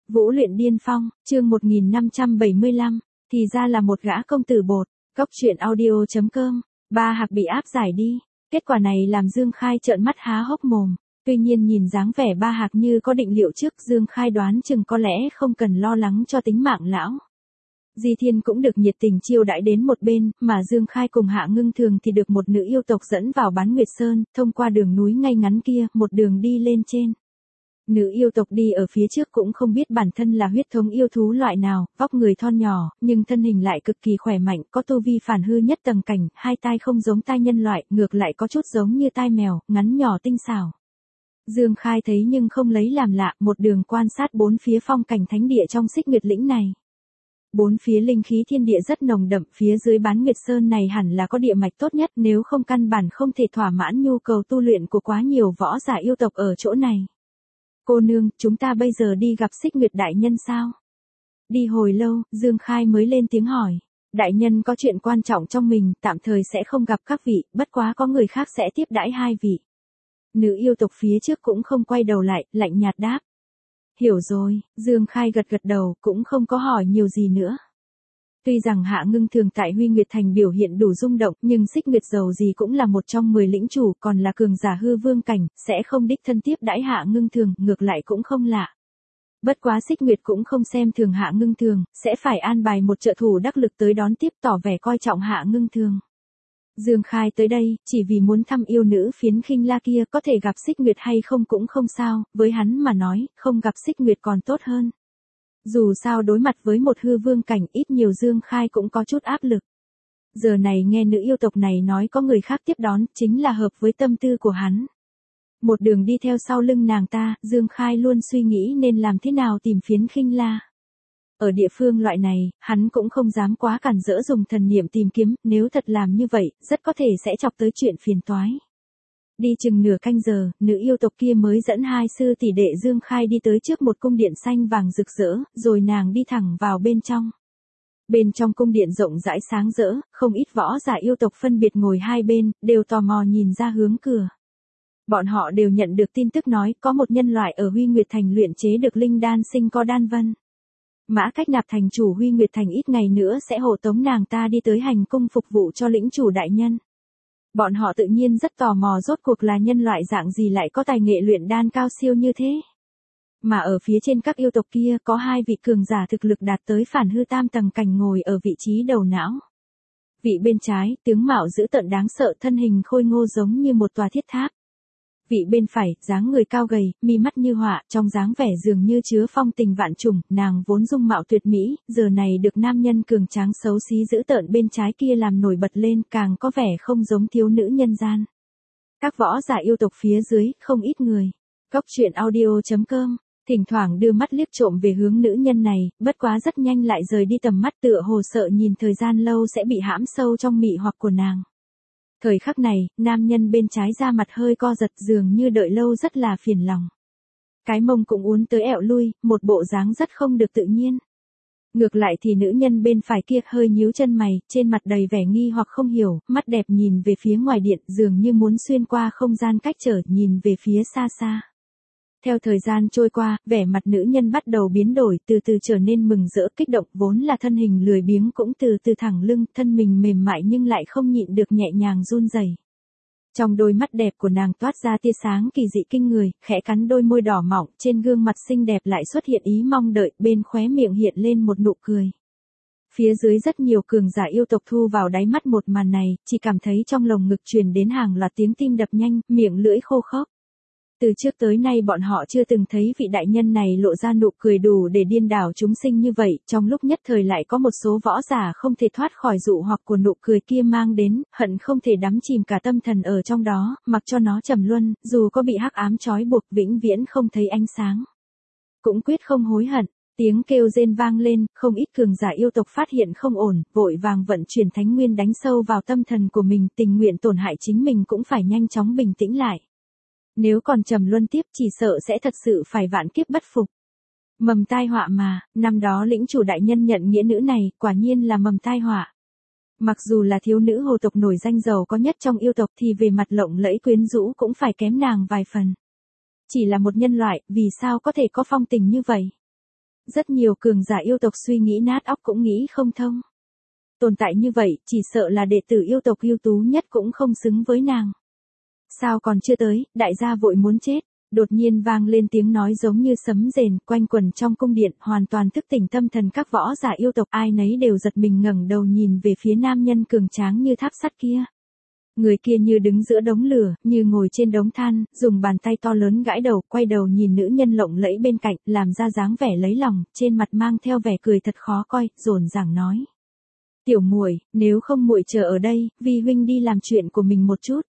Vũ luyện điên phong, chương 1575, thì ra là một gã công tử bột. Cốc truyện audio.com, Ba Hạc bị áp giải đi. Kết quả này làm Dương Khai trợn mắt há hốc mồm. Tuy nhiên nhìn dáng vẻ Ba Hạc như có định liệu trước, Dương Khai đoán chừng có lẽ không cần lo lắng cho tính mạng lão. Di Thiên cũng được nhiệt tình chiêu đãi đến một bên, mà Dương Khai cùng Hạ Ngưng Thường thì được một nữ yêu tộc dẫn vào Bán Nguyệt Sơn, thông qua đường núi ngay ngắn kia, một đường đi lên trên. Nữ yêu tộc đi ở phía trước cũng không biết bản thân là huyết thống yêu thú loại nào, vóc người thon nhỏ, nhưng thân hình lại cực kỳ khỏe mạnh, có tu vi phản hư nhất tầng cảnh, hai tai không giống tai nhân loại, ngược lại có chút giống như tai mèo, ngắn nhỏ tinh xảo. Dương Khai thấy nhưng không lấy làm lạ, một đường quan sát bốn phía phong cảnh thánh địa trong Xích Nguyệt lĩnh này. Bốn phía linh khí thiên địa rất nồng đậm, phía dưới Bán Nguyệt Sơn này hẳn là có địa mạch tốt nhất, nếu không căn bản không thể thỏa mãn nhu cầu tu luyện của quá nhiều võ giả yêu tộc ở chỗ này. Cô nương, chúng ta bây giờ đi gặp Xích Nguyệt đại nhân sao? Đi hồi lâu, Dương Khai mới lên tiếng hỏi. Đại nhân có chuyện quan trọng trong mình, tạm thời sẽ không gặp các vị, bất quá có người khác sẽ tiếp đãi hai vị. Nữ yêu tộc phía trước cũng không quay đầu lại, lạnh nhạt đáp. Hiểu rồi, Dương Khai gật gật đầu, cũng không có hỏi nhiều gì nữa. Tuy rằng Hạ Ngưng Thường tại Huy Nguyệt Thành biểu hiện đủ rung động, nhưng Xích Nguyệt dầu gì cũng là một trong 10 lĩnh chủ, còn là cường giả hư vương cảnh, sẽ không đích thân tiếp đãi Hạ Ngưng Thường, ngược lại cũng không lạ. Bất quá Xích Nguyệt cũng không xem thường Hạ Ngưng Thường, sẽ phải an bài một trợ thủ đắc lực tới đón tiếp, tỏ vẻ coi trọng Hạ Ngưng Thường. Dương Khai tới đây, chỉ vì muốn thăm yêu nữ phiến khinh la kia, có thể gặp Xích Nguyệt hay không cũng không sao, với hắn mà nói, không gặp Xích Nguyệt còn tốt hơn. Dù sao đối mặt với một hư vương cảnh, ít nhiều Dương Khai cũng có chút áp lực. Giờ này nghe nữ yêu tộc này nói có người khác tiếp đón, chính là hợp với tâm tư của hắn. Một đường đi theo sau lưng nàng ta, Dương Khai luôn suy nghĩ nên làm thế nào tìm phiến khinh la. Ở địa phương loại này, hắn cũng không dám quá cản rỡ dùng thần niệm tìm kiếm, nếu thật làm như vậy, rất có thể sẽ chọc tới chuyện phiền toái. Đi chừng nửa canh giờ, nữ yêu tộc kia mới dẫn hai sư tỷ đệ Dương Khai đi tới trước một cung điện xanh vàng rực rỡ, rồi nàng đi thẳng vào bên trong. Bên trong cung điện rộng rãi sáng rỡ, không ít võ giả yêu tộc phân biệt ngồi hai bên, đều tò mò nhìn ra hướng cửa. Bọn họ đều nhận được tin tức nói có một nhân loại ở Huy Nguyệt Thành luyện chế được linh đan sinh co đan vân. Mã Cách Nạp thành chủ Huy Nguyệt Thành ít ngày nữa sẽ hộ tống nàng ta đi tới hành cung phục vụ cho lĩnh chủ đại nhân. Bọn họ tự nhiên rất tò mò rốt cuộc là nhân loại dạng gì lại có tài nghệ luyện đan cao siêu như thế. Mà ở phía trên các yêu tộc kia có hai vị cường giả thực lực đạt tới phản hư tam tầng cảnh ngồi ở vị trí đầu não. Vị bên trái, tướng mạo dữ tợn đáng sợ, thân hình khôi ngô giống như một tòa thiết tháp. Vị bên phải, dáng người cao gầy, mi mắt như họa, trong dáng vẻ dường như chứa phong tình vạn trùng, nàng vốn dung mạo tuyệt mỹ, giờ này được nam nhân cường tráng xấu xí dữ tợn bên trái kia làm nổi bật lên, càng có vẻ không giống thiếu nữ nhân gian. Các võ giả yêu tộc phía dưới, không ít người. Cốc truyện audio.com, thỉnh thoảng đưa mắt liếc trộm về hướng nữ nhân này, bất quá rất nhanh lại rời đi tầm mắt, tựa hồ sợ nhìn thời gian lâu sẽ bị hãm sâu trong mị hoặc của nàng. Thời khắc này, nam nhân bên trái ra mặt hơi co giật, dường như đợi lâu rất là phiền lòng. Cái mông cũng uốn tới ẹo lui, một bộ dáng rất không được tự nhiên. Ngược lại thì nữ nhân bên phải kia hơi nhíu chân mày, trên mặt đầy vẻ nghi hoặc không hiểu, mắt đẹp nhìn về phía ngoài điện, dường như muốn xuyên qua không gian cách trở, nhìn về phía xa xa. Theo thời gian trôi qua, vẻ mặt nữ nhân bắt đầu biến đổi, từ từ trở nên mừng rỡ kích động, vốn là thân hình lười biếng cũng từ từ thẳng lưng, thân mình mềm mại nhưng lại không nhịn được nhẹ nhàng run rẩy. Trong đôi mắt đẹp của nàng toát ra tia sáng kỳ dị kinh người, khẽ cắn đôi môi đỏ mọng, trên gương mặt xinh đẹp lại xuất hiện ý mong đợi, bên khóe miệng hiện lên một nụ cười. Phía dưới rất nhiều cường giả yêu tộc thu vào đáy mắt một màn này, chỉ cảm thấy trong lồng ngực truyền đến hàng loạt tiếng tim đập nhanh, miệng lưỡi khô khốc. Từ trước tới nay bọn họ chưa từng thấy vị đại nhân này lộ ra nụ cười đủ để điên đảo chúng sinh như vậy, trong lúc nhất thời lại có một số võ giả không thể thoát khỏi dụ hoặc của nụ cười kia mang đến, hận không thể đắm chìm cả tâm thần ở trong đó, mặc cho nó trầm luân, dù có bị hắc ám trói buộc vĩnh viễn không thấy ánh sáng. Cũng quyết không hối hận. Tiếng kêu rên vang lên, không ít cường giả yêu tộc phát hiện không ổn, vội vàng vận chuyển thánh nguyên đánh sâu vào tâm thần của mình, tình nguyện tổn hại chính mình cũng phải nhanh chóng bình tĩnh lại. Nếu còn trầm luân tiếp chỉ sợ sẽ thật sự phải vạn kiếp bất phục. Mầm tai họa mà, năm đó lĩnh chủ đại nhân nhận nghĩa nữ này, quả nhiên là mầm tai họa. Mặc dù là thiếu nữ hồ tộc nổi danh giàu có nhất trong yêu tộc thì về mặt lộng lẫy quyến rũ cũng phải kém nàng vài phần. Chỉ là một nhân loại, vì sao có thể có phong tình như vậy? Rất nhiều cường giả yêu tộc suy nghĩ nát óc cũng nghĩ không thông. Tồn tại như vậy, chỉ sợ là đệ tử yêu tộc ưu tú nhất cũng không xứng với nàng. Sao còn chưa tới, đại gia vội muốn chết. Đột nhiên vang lên tiếng nói giống như sấm rền, quanh quẩn trong cung điện, hoàn toàn thức tỉnh tâm thần các võ giả yêu tộc, ai nấy đều giật mình ngẩng đầu nhìn về phía nam nhân cường tráng như tháp sắt kia. Người kia như đứng giữa đống lửa, như ngồi trên đống than, dùng bàn tay to lớn gãi đầu, quay đầu nhìn nữ nhân lộng lẫy bên cạnh, làm ra dáng vẻ lấy lòng, trên mặt mang theo vẻ cười thật khó coi, dồn dàng nói: "Tiểu muội, nếu không muội chờ ở đây, vi huynh đi làm chuyện của mình một chút."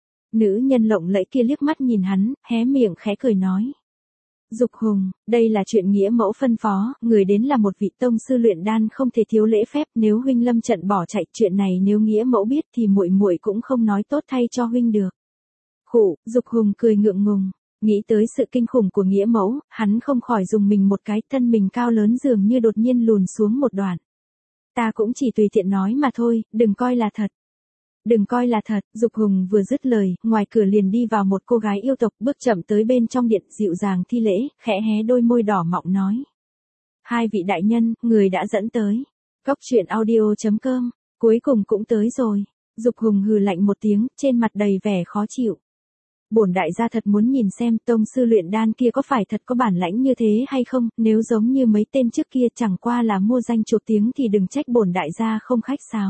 Nữ nhân lộng lẫy kia liếc mắt nhìn hắn, hé miệng khẽ cười nói: "Dục Hùng, đây là chuyện nghĩa mẫu phân phó, người đến là một vị tông sư luyện đan không thể thiếu lễ phép, nếu huynh lâm trận bỏ chạy, chuyện này nếu nghĩa mẫu biết thì muội muội cũng không nói tốt thay cho huynh được." Khụ, Dục Hùng cười ngượng ngùng, nghĩ tới sự kinh khủng của nghĩa mẫu, hắn không khỏi dùng mình một cái, thân mình cao lớn dường như đột nhiên lùn xuống một đoạn. "Ta cũng chỉ tùy tiện nói mà thôi, đừng coi là thật." "Đừng coi là thật." Dục Hùng vừa dứt lời, ngoài cửa liền đi vào một cô gái yêu tộc, bước chậm tới bên trong điện, dịu dàng thi lễ, khẽ hé đôi môi đỏ mọng nói: "Hai vị đại nhân, người đã dẫn tới." Cốc truyện audio.com, cuối cùng cũng tới rồi. Dục Hùng hừ lạnh một tiếng, trên mặt đầy vẻ khó chịu. "Bổn đại gia thật muốn nhìn xem tông sư luyện đan kia có phải thật có bản lãnh như thế hay không, nếu giống như mấy tên trước kia chẳng qua là mua danh chuộc tiếng thì đừng trách bổn đại gia không khách sáo."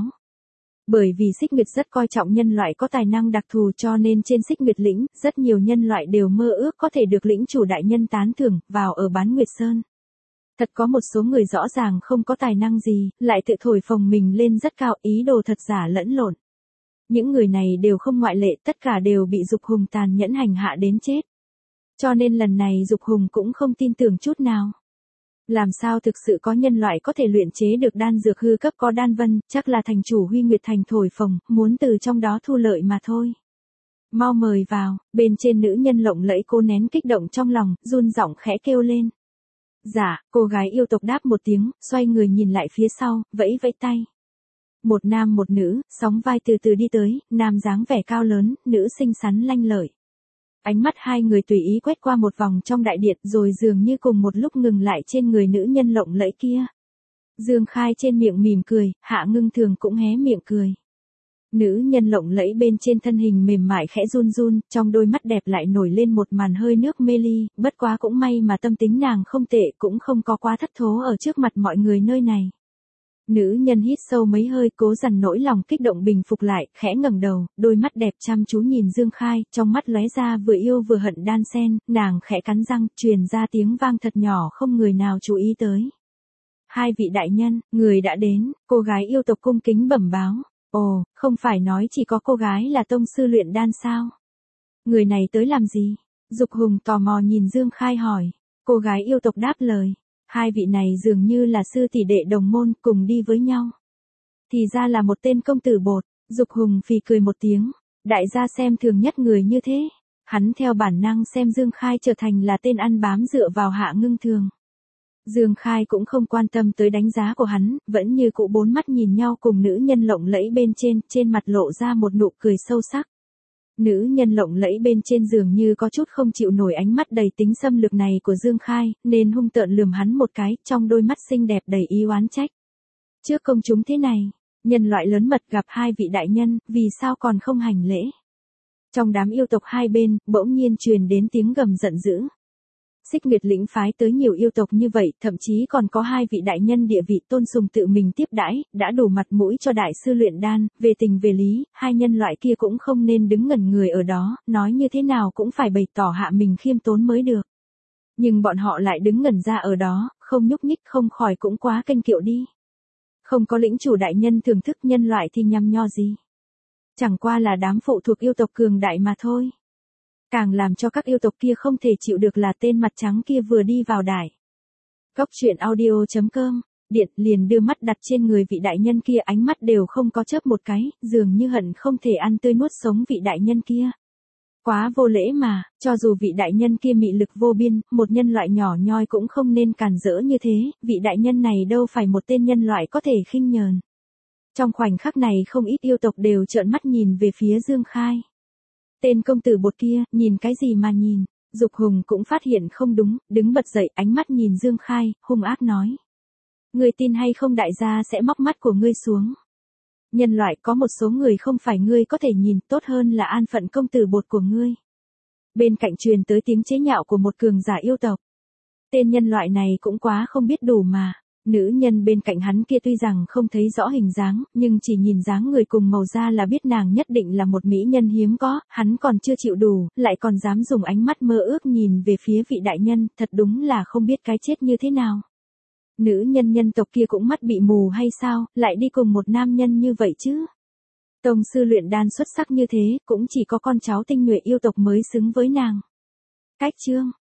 Bởi vì Xích Nguyệt rất coi trọng nhân loại có tài năng đặc thù cho nên trên Xích Nguyệt lĩnh, rất nhiều nhân loại đều mơ ước có thể được lĩnh chủ đại nhân tán thưởng, vào ở Bán Nguyệt Sơn. Thật có một số người rõ ràng không có tài năng gì, lại tự thổi phồng mình lên rất cao, ý đồ thật giả lẫn lộn. Những người này đều không ngoại lệ, tất cả đều bị Dục Hùng tàn nhẫn hành hạ đến chết. Cho nên lần này Dục Hùng cũng không tin tưởng chút nào. Làm sao thực sự có nhân loại có thể luyện chế được đan dược hư cấp có đan vân, chắc là thành chủ Huy Nguyệt Thành thổi phồng, muốn từ trong đó thu lợi mà thôi. "Mau mời vào." Bên trên nữ nhân lộng lẫy cố nén kích động trong lòng, run giọng khẽ kêu lên. "Dạ." Cô gái yêu tộc đáp một tiếng, xoay người nhìn lại phía sau, vẫy vẫy tay. Một nam một nữ, sóng vai từ từ đi tới, nam dáng vẻ cao lớn, nữ xinh xắn lanh lợi. Ánh mắt hai người tùy ý quét qua một vòng trong đại điện rồi dường như cùng một lúc ngừng lại trên người nữ nhân lộng lẫy kia. Dương Khai trên miệng mỉm cười, Hạ Ngưng Thường cũng hé miệng cười. Nữ nhân lộng lẫy bên trên thân hình mềm mại khẽ run run, trong đôi mắt đẹp lại nổi lên một màn hơi nước mê ly, bất quá cũng may mà tâm tính nàng không tệ, cũng không có quá thất thố ở trước mặt mọi người nơi này. Nữ nhân hít sâu mấy hơi, cố dằn nỗi lòng kích động bình phục lại, khẽ ngẩng đầu, đôi mắt đẹp chăm chú nhìn Dương Khai, trong mắt lóe ra vừa yêu vừa hận đan xen, nàng khẽ cắn răng, truyền ra tiếng vang thật nhỏ không người nào chú ý tới. "Hai vị đại nhân, người đã đến." Cô gái yêu tộc cung kính bẩm báo. "Ồ, không phải nói chỉ có cô gái là tông sư luyện đan sao? Người này tới làm gì?" Dục Hùng tò mò nhìn Dương Khai hỏi. Cô gái yêu tộc đáp lời. "Hai vị này dường như là sư tỷ đệ đồng môn, cùng đi với nhau." "Thì ra là một tên công tử bột." Dục Hùng phì cười một tiếng. Đại gia xem thường nhất người như thế. Hắn theo bản năng xem Dương Khai trở thành là tên ăn bám dựa vào Hạ Ngưng Thường. Dương Khai cũng không quan tâm tới đánh giá của hắn, vẫn như cũ bốn mắt nhìn nhau cùng nữ nhân lộng lẫy bên trên mặt lộ ra một nụ cười sâu sắc. Nữ nhân lộng lẫy bên trên dường như có chút không chịu nổi ánh mắt đầy tính xâm lược này của Dương Khai, nên hung tợn lườm hắn một cái, trong đôi mắt xinh đẹp đầy ý oán trách. "Trước công chúng thế này, nhân loại lớn mật gặp hai vị đại nhân, vì sao còn không hành lễ?" Trong đám yêu tộc hai bên, bỗng nhiên truyền đến tiếng gầm giận dữ. Xích Nguyệt lĩnh phái tới nhiều yêu tộc như vậy, thậm chí còn có hai vị đại nhân địa vị tôn sùng tự mình tiếp đãi, đã đủ mặt mũi cho đại sư luyện đan, về tình về lý, hai nhân loại kia cũng không nên đứng ngẩn người ở đó, nói như thế nào cũng phải bày tỏ hạ mình khiêm tốn mới được. Nhưng bọn họ lại đứng ngẩn ra ở đó, không nhúc nhích, không khỏi cũng quá kênh kiệu đi. Không có lĩnh chủ đại nhân thưởng thức nhân loại thì nhằm nho gì. Chẳng qua là đám phụ thuộc yêu tộc cường đại mà thôi. Càng làm cho các yêu tộc kia không thể chịu được là tên mặt trắng kia vừa đi vào đài. Cốc truyện audio.com, Điện liền đưa mắt đặt trên người vị đại nhân kia, ánh mắt đều không có chớp một cái, dường như hận không thể ăn tươi nuốt sống vị đại nhân kia. Quá vô lễ mà, cho dù vị đại nhân kia mị lực vô biên, một nhân loại nhỏ nhoi cũng không nên càn rỡ như thế, vị đại nhân này đâu phải một tên nhân loại có thể khinh nhờn. Trong khoảnh khắc này không ít yêu tộc đều trợn mắt nhìn về phía Dương Khai. Tên công tử bột kia, nhìn cái gì mà nhìn? Dục Hùng cũng phát hiện không đúng, đứng bật dậy, ánh mắt nhìn Dương Khai, hung ác nói. Ngươi tin hay không đại gia sẽ móc mắt của ngươi xuống. Nhân loại có một số người không phải ngươi có thể nhìn, tốt hơn là an phận công tử bột của ngươi. Bên cạnh truyền tới tiếng chế nhạo của một cường giả yêu tộc. Tên nhân loại này cũng quá không biết đủ mà. Nữ nhân bên cạnh hắn kia tuy rằng không thấy rõ hình dáng, nhưng chỉ nhìn dáng người cùng màu da là biết nàng nhất định là một mỹ nhân hiếm có, hắn còn chưa chịu đủ, lại còn dám dùng ánh mắt mơ ước nhìn về phía vị đại nhân, thật đúng là không biết cái chết như thế nào. Nữ nhân nhân tộc kia cũng mắt bị mù hay sao, lại đi cùng một nam nhân như vậy chứ. Tông sư luyện đan xuất sắc như thế, cũng chỉ có con cháu tinh nhuệ yêu tộc mới xứng với nàng. Cách chương